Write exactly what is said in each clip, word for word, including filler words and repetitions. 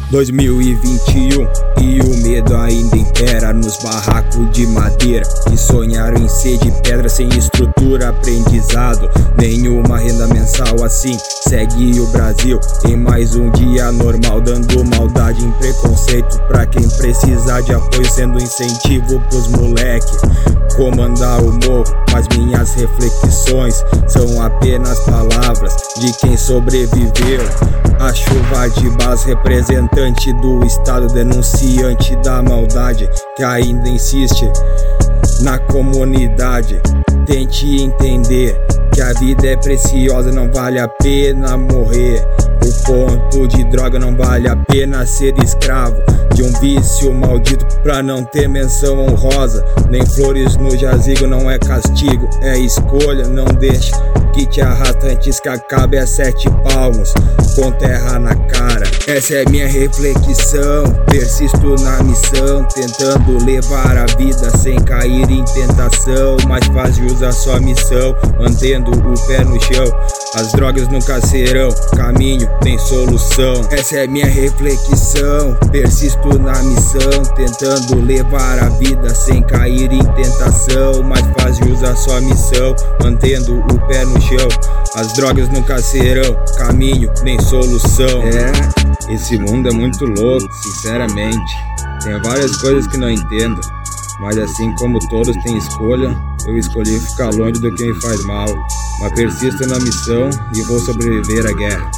dois mil e vinte e um e o medo ainda impera nos barracos de madeira que sonharam em ser de pedra sem estrutura, aprendizado, nenhuma renda mensal. Assim segue o Brasil em mais um dia normal, dando maldade em preconceito pra quem precisar de apoio, sendo incentivo pros moleque comandar o morro. Mas minhas reflexões são apenas palavras de quem sobreviveu a chuva de balas, representante do estado, denunciante da maldade que ainda insiste na comunidade. Tente entender que a vida é preciosa, não vale a pena morrer por ponto de droga, não vale a pena ser escravo de um vício maldito pra não ter menção honrosa. Nem flores no jazigo, não é castigo, é escolha. Não deixe que te arrasta antes que acabe as sete palmos com terra na cara. Essa é minha reflexão, persisto na missão, tentando levar a vida sem cair em tentação. Mas faz jus à sua missão, mantendo o pé no chão. As drogas nunca serão caminho nem solução. Essa é minha reflexão, persisto na missão, tentando levar a vida sem cair em tentação. Mas faz jus à sua missão, mantendo o pé no chão. As drogas nunca serão caminho nem solução. É, esse mundo é muito louco, sinceramente. Tem várias coisas que não entendo, mas assim como todos têm escolha, eu escolhi ficar longe do que me faz mal. Mas persisto na missão e vou sobreviver à guerra.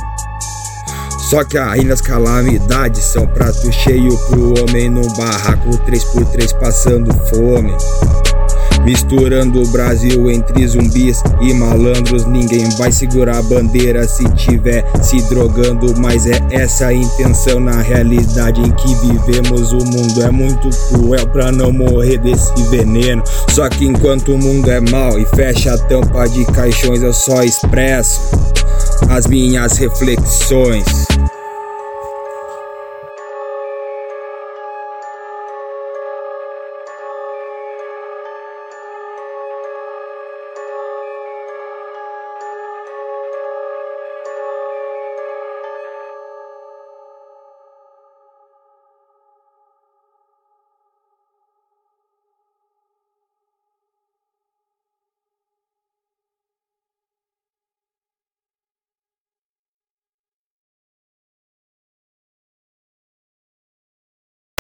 Só que ainda as calamidades são prato cheio pro homem no barraco três por três passando fome, misturando o Brasil entre zumbis e malandros. Ninguém vai segurar a bandeira se tiver se drogando, mas é essa a intenção na realidade em que vivemos. O mundo é muito cruel pra não morrer desse veneno. Só que enquanto o mundo é mau e fecha a tampa de caixões, eu só expresso as minhas reflexões.